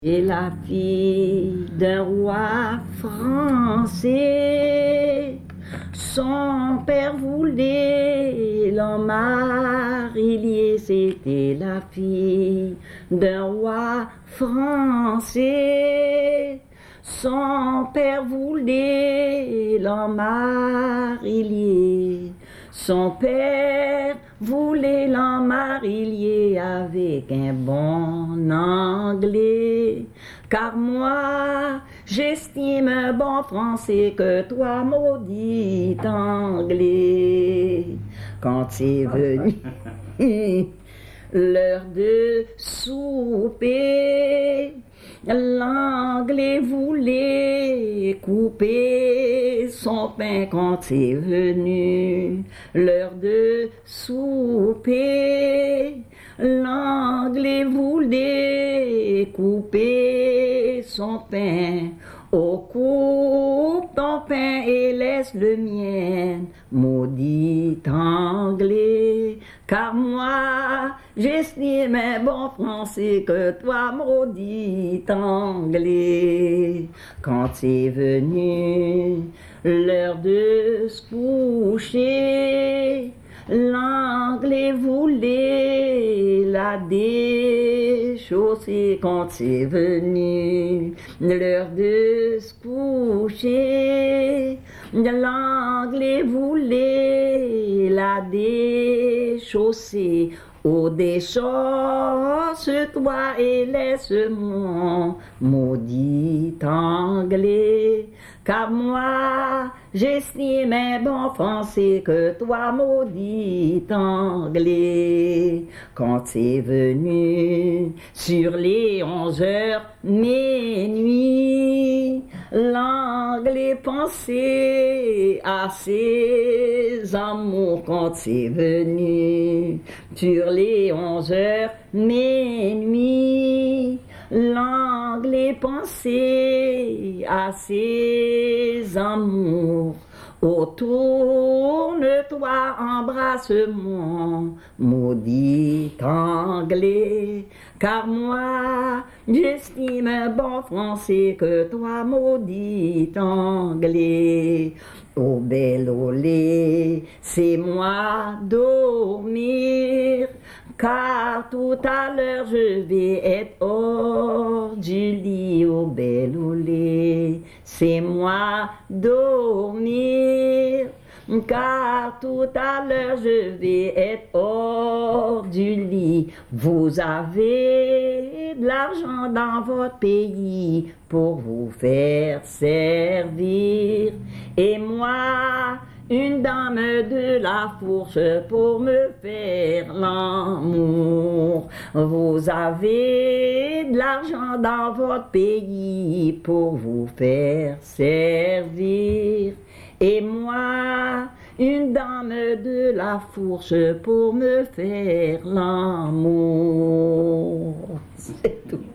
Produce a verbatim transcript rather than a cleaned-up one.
Et la fille d'un roi français, son père voulait l'en marier. C'était la fille d'un roi français, son père voulait l'en marier. Son père voulait l'en marier avec un bon anglais. Car moi, j'estime un bon français que toi, maudit anglais. Quand c'est venu l'heure de souper, l'anglais voulait couper son pain. Quand c'est venu l'heure de souper, l'anglais voulait couper son pain. Oh, coupe ton pain et laisse le mien, maudit anglais. Car moi, j'estime un bon français que toi, maudit anglais. Quand c'est venu l'heure de se coucher, l'anglais voulait la déchausser. Quand c'est venu l'heure de se coucher, l'anglais voulait la déchausser. Oh, déchausse-toi et laisse-moi, maudit anglais. Car moi, j'estime un bon français que toi, maudit anglais. Quand c'est venu sur les onze heures minuit, l'anglais pensait à ses amours. Quand c'est venu sur les onze heures minuit, l'anglais pensait à ses amours. Oh, tourne-toi, embrasse-moi, maudit anglais. Car moi, j'estime un bon français que toi, maudit anglais. Oh, bel olé, c'est moi dormir, car tout à l'heure je vais être hors du lit. Oh, bel olé, c'est moi dormir, car tout à l'heure je vais être hors du lit. Vous avez de l'argent dans votre pays pour vous faire servir, et moi, une dame de la fourche pour me faire l'amour. Vous avez de l'argent dans votre pays pour vous faire servir, et moi, une dame de la fourche pour me faire l'amour. C'est tout.